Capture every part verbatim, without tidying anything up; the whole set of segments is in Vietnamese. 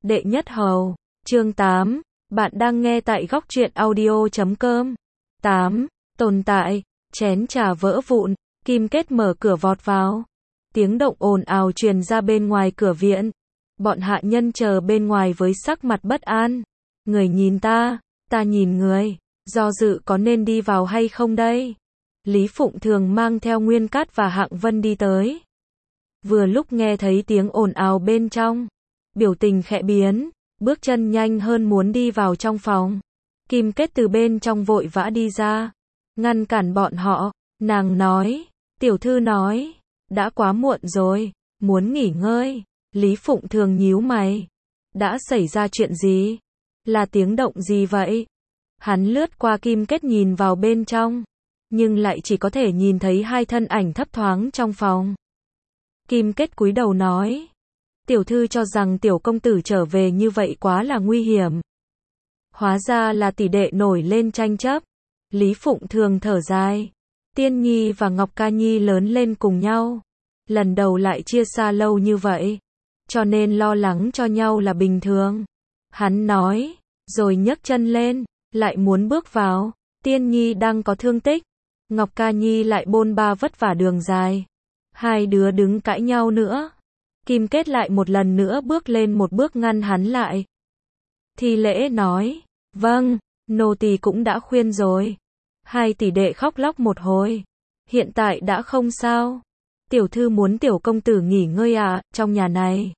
Đệ nhất hầu, chương tám, bạn đang nghe tại góc truyện audio chấm com. tám. Tồn tại, chén trà vỡ vụn, Kim Kết mở cửa vọt vào. Tiếng động ồn ào truyền ra bên ngoài cửa viện. Bọn hạ nhân chờ bên ngoài với sắc mặt bất an. Người nhìn ta, ta nhìn người, do dự có nên đi vào hay không đây? Lý Phụng Thường mang theo Nguyên Cát và Hạng Vân đi tới. Vừa lúc nghe thấy tiếng ồn ào bên trong, biểu tình khẽ biến, bước chân nhanh hơn muốn đi vào trong phòng. Kim Kết từ bên trong vội vã đi ra, ngăn cản bọn họ. Nàng nói, tiểu thư nói, đã quá muộn rồi, muốn nghỉ ngơi. Lý Phụng Thường nhíu mày, đã xảy ra chuyện gì? Là tiếng động gì vậy? Hắn lướt qua Kim Kết nhìn vào bên trong, nhưng lại chỉ có thể nhìn thấy hai thân ảnh thấp thoáng trong phòng. Kim Kết cúi đầu nói, tiểu thư cho rằng tiểu công tử trở về như vậy quá là nguy hiểm. Hóa ra là tỷ đệ nổi lên tranh chấp. Lý Phụng Thường thở dài, Tiên Nhi và Ngọc Ca Nhi lớn lên cùng nhau, lần đầu lại chia xa lâu như vậy, cho nên lo lắng cho nhau là bình thường. Hắn nói, rồi nhấc chân lên, lại muốn bước vào. Tiên Nhi đang có thương tích, Ngọc Ca Nhi lại bôn ba vất vả đường dài. Hai đứa đứng cãi nhau nữa. Kim Kết lại một lần nữa bước lên một bước ngăn hắn lại. Thi Lễ nói, vâng, nô tỳ cũng đã khuyên rồi. Hai tỷ đệ khóc lóc một hồi, hiện tại đã không sao. Tiểu thư muốn tiểu công tử nghỉ ngơi à, trong nhà này.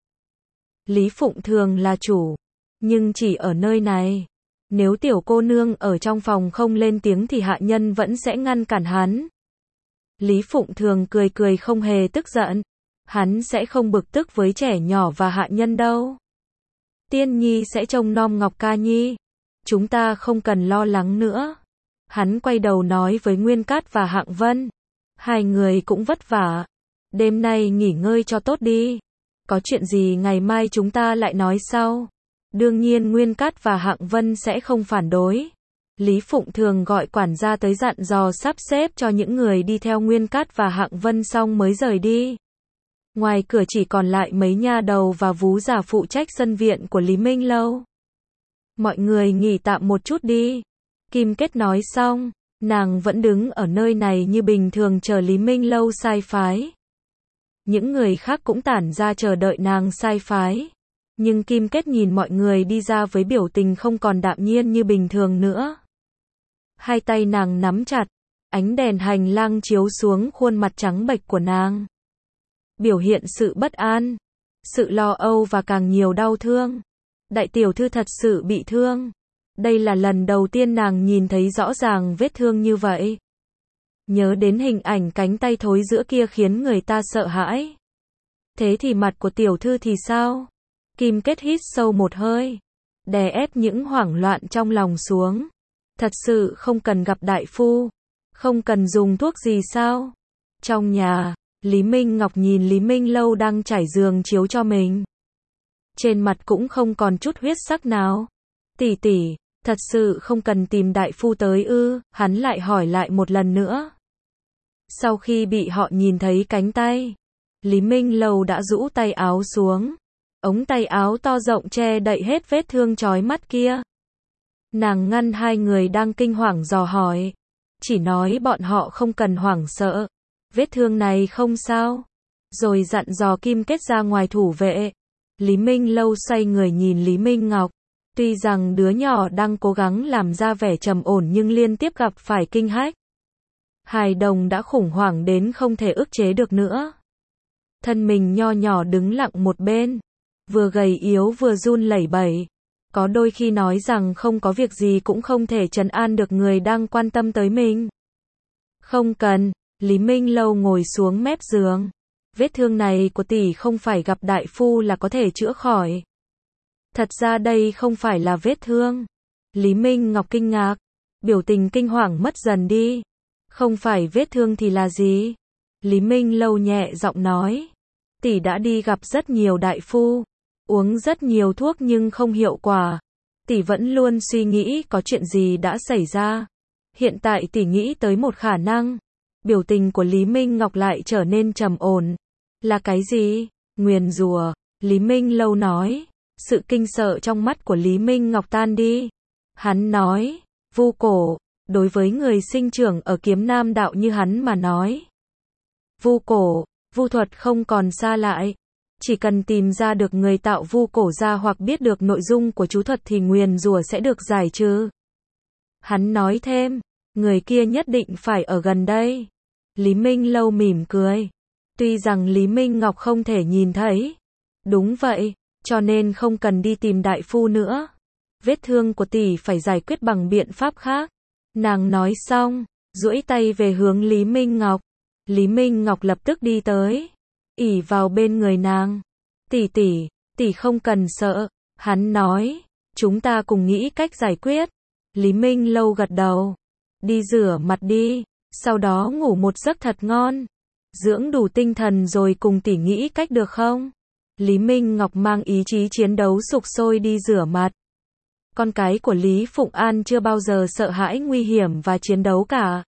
Lý Phụng Thường là chủ, nhưng chỉ ở nơi này. Nếu tiểu cô nương ở trong phòng không lên tiếng thì hạ nhân vẫn sẽ ngăn cản hắn. Lý Phụng Thường cười cười không hề tức giận. Hắn sẽ không bực tức với trẻ nhỏ và hạ nhân đâu. Tiên Nhi sẽ trông nom Ngọc Ca Nhi. Chúng ta không cần lo lắng nữa. Hắn quay đầu nói với Nguyên Cát và Hạng Vân. Hai người cũng vất vả. Đêm nay nghỉ ngơi cho tốt đi. Có chuyện gì ngày mai chúng ta lại nói sau. Đương nhiên Nguyên Cát và Hạng Vân sẽ không phản đối. Lý Phụng Thường gọi quản gia tới dặn dò sắp xếp cho những người đi theo Nguyên Cát và Hạng Vân xong mới rời đi. Ngoài cửa chỉ còn lại mấy nha đầu và vú già phụ trách sân viện của Lý Minh Lâu. Mọi người nghỉ tạm một chút đi. Kim Kết nói xong, nàng vẫn đứng ở nơi này như bình thường chờ Lý Minh Lâu sai phái. Những người khác cũng tản ra chờ đợi nàng sai phái. Nhưng Kim Kết nhìn mọi người đi ra với biểu tình không còn đạm nhiên như bình thường nữa. Hai tay nàng nắm chặt, ánh đèn hành lang chiếu xuống khuôn mặt trắng bệch của nàng. Biểu hiện sự bất an, sự lo âu và càng nhiều đau thương. Đại tiểu thư thật sự bị thương. Đây là lần đầu tiên nàng nhìn thấy rõ ràng vết thương như vậy. Nhớ đến hình ảnh cánh tay thối giữa kia khiến người ta sợ hãi. Thế thì mặt của tiểu thư thì sao? Kim Kết hít sâu một hơi, đè ép những hoảng loạn trong lòng xuống. Thật sự không cần gặp đại phu, không cần dùng thuốc gì sao? Trong nhà, Lý Minh Ngọc nhìn Lý Minh Lâu đang trải giường chiếu cho mình. Trên mặt cũng không còn chút huyết sắc nào. Tỷ tỷ, thật sự không cần tìm đại phu tới ư? Hắn lại hỏi lại một lần nữa. Sau khi bị họ nhìn thấy cánh tay, Lý Minh Lâu đã rũ tay áo xuống. Ống tay áo to rộng che đậy hết vết thương chói mắt kia. Nàng ngăn hai người đang kinh hoàng dò hỏi. Chỉ nói bọn họ không cần hoảng sợ. Vết thương này không sao. Rồi dặn dò Kim Kết ra ngoài thủ vệ. Lý Minh Lâu xoay người nhìn Lý Minh Ngọc. Tuy rằng đứa nhỏ đang cố gắng làm ra vẻ trầm ổn nhưng liên tiếp gặp phải kinh hách. Hài đồng đã khủng hoảng đến không thể ức chế được nữa. Thân mình nho nhỏ đứng lặng một bên. Vừa gầy yếu vừa run lẩy bẩy. Có đôi khi nói rằng không có việc gì cũng không thể trấn an được người đang quan tâm tới mình. Không cần, Lý Minh Lâu ngồi xuống mép giường. Vết thương này của tỷ không phải gặp đại phu là có thể chữa khỏi. Thật ra đây không phải là vết thương. Lý Minh Ngọc kinh ngạc, biểu tình kinh hoàng mất dần đi. Không phải vết thương thì là gì? Lý Minh Lâu nhẹ giọng nói. Tỷ đã đi gặp rất nhiều đại phu, uống rất nhiều thuốc nhưng không hiệu quả. Tỷ vẫn luôn suy nghĩ có chuyện gì đã xảy ra. Hiện tại tỷ nghĩ tới một khả năng. Biểu tình của Lý Minh Ngọc lại trở nên trầm ổn. Là cái gì? Nguyền rủa. Lý Minh Lâu nói. sự kinh sợ trong mắt của Lý Minh Ngọc tan đi. Hắn nói, vu cổ, đối với người sinh trưởng ở kiếm nam đạo như hắn mà nói. Vu cổ, vu thuật không còn xa lại. Chỉ cần tìm ra được người tạo vu cổ ra hoặc biết được nội dung của chú thuật thì nguyền rủa sẽ được giải trừ. Hắn nói thêm, người kia nhất định phải ở gần đây. Lý Minh Lâu mỉm cười. Tuy rằng Lý Minh Ngọc không thể nhìn thấy. Đúng vậy, cho nên không cần đi tìm đại phu nữa. Vết thương của tỷ phải giải quyết bằng biện pháp khác. Nàng nói xong, duỗi tay về hướng Lý Minh Ngọc. Lý Minh Ngọc lập tức đi tới, ỉ vào bên người nàng. Tỷ tỷ, tỷ không cần sợ. Hắn nói, chúng ta cùng nghĩ cách giải quyết. Lý Minh Lâu gật đầu. Đi rửa mặt đi, sau đó ngủ một giấc thật ngon. Dưỡng đủ tinh thần rồi cùng tỷ nghĩ cách được không? Lý Minh Ngọc mang ý chí chiến đấu sục sôi đi rửa mặt. Con cái của Lý Phụng An chưa bao giờ sợ hãi nguy hiểm và chiến đấu cả.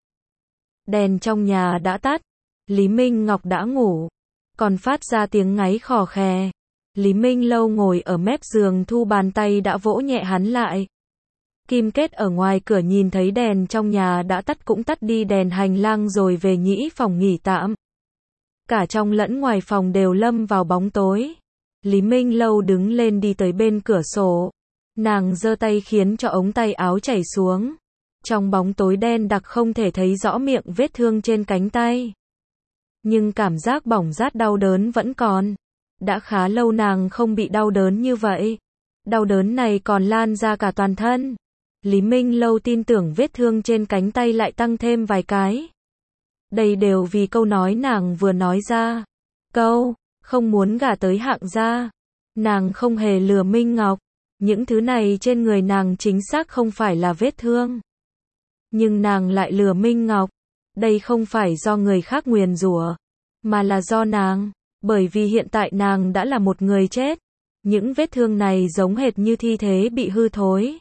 Đèn trong nhà đã tắt. Lý Minh Ngọc đã ngủ. Còn phát ra tiếng ngáy khò khè. Lý Minh Lâu ngồi ở mép giường thu bàn tay đã vỗ nhẹ hắn lại. Kim Kết ở ngoài cửa nhìn thấy đèn trong nhà đã tắt cũng tắt đi đèn hành lang rồi về nhĩ phòng nghỉ tạm. Cả trong lẫn ngoài phòng đều lâm vào bóng tối. Lý Minh Lâu đứng lên đi tới bên cửa sổ. Nàng giơ tay khiến cho ống tay áo chảy xuống. Trong bóng tối đen đặc không thể thấy rõ miệng vết thương trên cánh tay. Nhưng cảm giác bỏng rát đau đớn vẫn còn. Đã khá lâu nàng không bị đau đớn như vậy. Đau đớn này còn lan ra cả toàn thân. Lý Minh Lâu tin tưởng vết thương trên cánh tay lại tăng thêm vài cái. Đây đều vì câu nói nàng vừa nói ra. Câu, không muốn gả tới Hạng gia. Nàng không hề lừa Minh Ngọc. Những thứ này trên người nàng chính xác không phải là vết thương. Nhưng nàng lại lừa Minh Ngọc. Đây không phải do người khác nguyền rủa, mà là do nàng. Bởi vì hiện tại nàng đã là một người chết. Những vết thương này giống hệt như thi thể bị hư thối.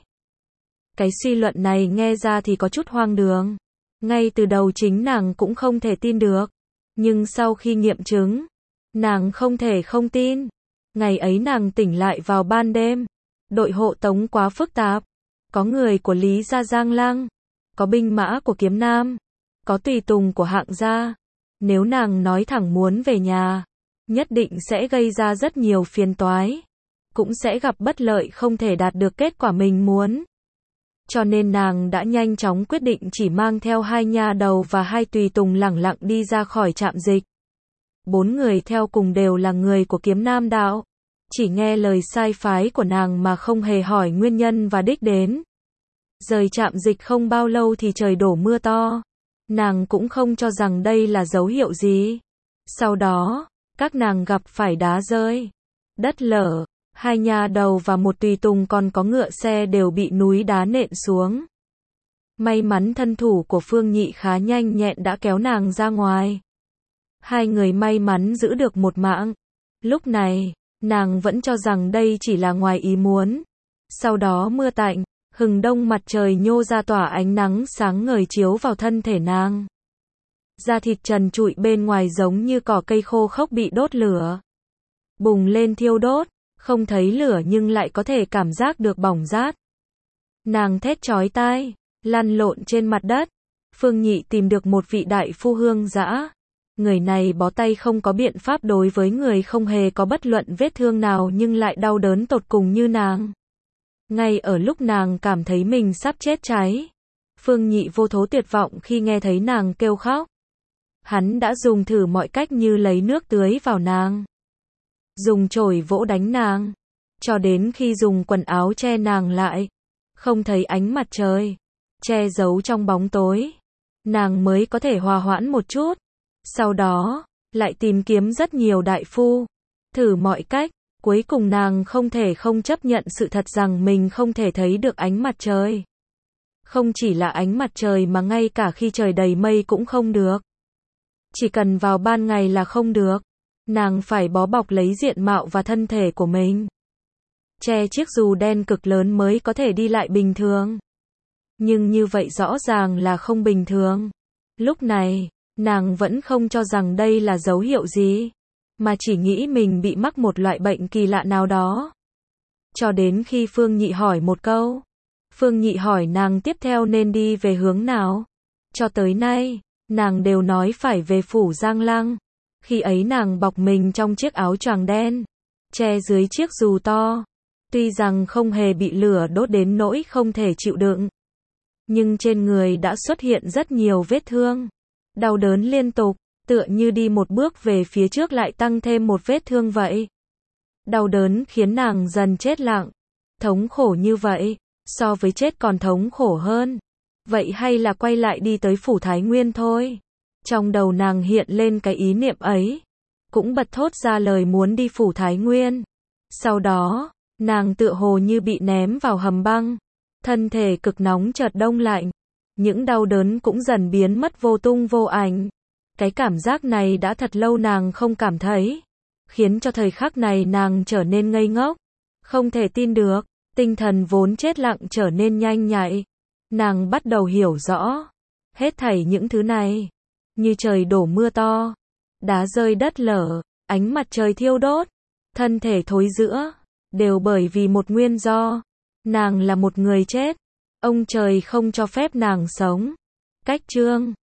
Cái suy luận này nghe ra thì có chút hoang đường. Ngay từ đầu chính nàng cũng không thể tin được. Nhưng sau khi nghiệm chứng, nàng không thể không tin. Ngày ấy nàng tỉnh lại vào ban đêm. Đội hộ tống quá phức tạp. Có người của Lý gia Giang Lăng. Có binh mã của Kiếm Nam. Có tùy tùng của Hạng gia. Nếu nàng nói thẳng muốn về nhà, nhất định sẽ gây ra rất nhiều phiền toái. Cũng sẽ gặp bất lợi không thể đạt được kết quả mình muốn. Cho nên nàng đã nhanh chóng quyết định chỉ mang theo hai nha đầu và hai tùy tùng lẳng lặng đi ra khỏi trạm dịch. Bốn người theo cùng đều là người của Kiếm Nam đạo. Chỉ nghe lời sai phái của nàng mà không hề hỏi nguyên nhân và đích đến. Rời trạm dịch không bao lâu thì trời đổ mưa to. Nàng cũng không cho rằng đây là dấu hiệu gì. Sau đó, các nàng gặp phải đá rơi, đất lở, hai nha đầu và một tùy tùng còn có ngựa xe đều bị núi đá nện xuống. May mắn thân thủ của Phương Nhị khá nhanh nhẹn đã kéo nàng ra ngoài. Hai người may mắn giữ được một mạng. Lúc này, nàng vẫn cho rằng đây chỉ là ngoài ý muốn. Sau đó mưa tạnh, hừng đông mặt trời nhô ra tỏa ánh nắng sáng ngời chiếu vào thân thể nàng. Da thịt trần trụi bên ngoài giống như cỏ cây khô khốc bị đốt lửa. Bùng lên thiêu đốt, không thấy lửa nhưng lại có thể cảm giác được bỏng rát. Nàng thét chói tai, lăn lộn trên mặt đất. Phương Nhị tìm được một vị đại phu hương dã. Người này bó tay không có biện pháp đối với người không hề có bất luận vết thương nào nhưng lại đau đớn tột cùng như nàng. Ngay ở lúc nàng cảm thấy mình sắp chết cháy, Phương Nhị vô thố tuyệt vọng khi nghe thấy nàng kêu khóc. Hắn đã dùng thử mọi cách như lấy nước tưới vào nàng, dùng chổi vỗ đánh nàng, cho đến khi dùng quần áo che nàng lại, không thấy ánh mặt trời, che giấu trong bóng tối, nàng mới có thể hòa hoãn một chút. Sau đó, lại tìm kiếm rất nhiều đại phu, thử mọi cách, cuối cùng nàng không thể không chấp nhận sự thật rằng mình không thể thấy được ánh mặt trời. Không chỉ là ánh mặt trời mà ngay cả khi trời đầy mây cũng không được. Chỉ cần vào ban ngày là không được. Nàng phải bó bọc lấy diện mạo và thân thể của mình. Che chiếc dù đen cực lớn mới có thể đi lại bình thường. Nhưng như vậy rõ ràng là không bình thường. Lúc này, nàng vẫn không cho rằng đây là dấu hiệu gì, mà chỉ nghĩ mình bị mắc một loại bệnh kỳ lạ nào đó. cho đến khi Phương Nhị hỏi một câu. Phương Nhị hỏi nàng tiếp theo nên đi về hướng nào. Cho tới nay, nàng đều nói phải về phủ Giang Lăng. Khi ấy nàng bọc mình trong chiếc áo choàng đen, che dưới chiếc dù to. Tuy rằng không hề bị lửa đốt đến nỗi không thể chịu đựng, nhưng trên người đã xuất hiện rất nhiều vết thương. Đau đớn liên tục, tựa như đi một bước về phía trước lại tăng thêm một vết thương vậy. Đau đớn khiến nàng dần chết lặng. Thống khổ như vậy, so với chết còn thống khổ hơn. Vậy hay là quay lại đi tới phủ Thái Nguyên thôi. Trong đầu nàng hiện lên cái ý niệm ấy, cũng bật thốt ra lời muốn đi phủ Thái Nguyên. Sau đó, nàng tựa hồ như bị ném vào hầm băng. Thân thể cực nóng chợt đông lạnh. Những đau đớn cũng dần biến mất vô tung vô ảnh. Cái cảm giác này đã thật lâu nàng không cảm thấy, khiến cho thời khắc này nàng trở nên ngây ngốc. Không thể tin được, tinh thần vốn chết lặng trở nên nhanh nhạy. Nàng bắt đầu hiểu rõ, hết thảy những thứ này, như trời đổ mưa to, đá rơi đất lở, ánh mặt trời thiêu đốt, thân thể thối rữa, đều bởi vì một nguyên do. Nàng là một người chết, ông trời không cho phép nàng sống. Cách chương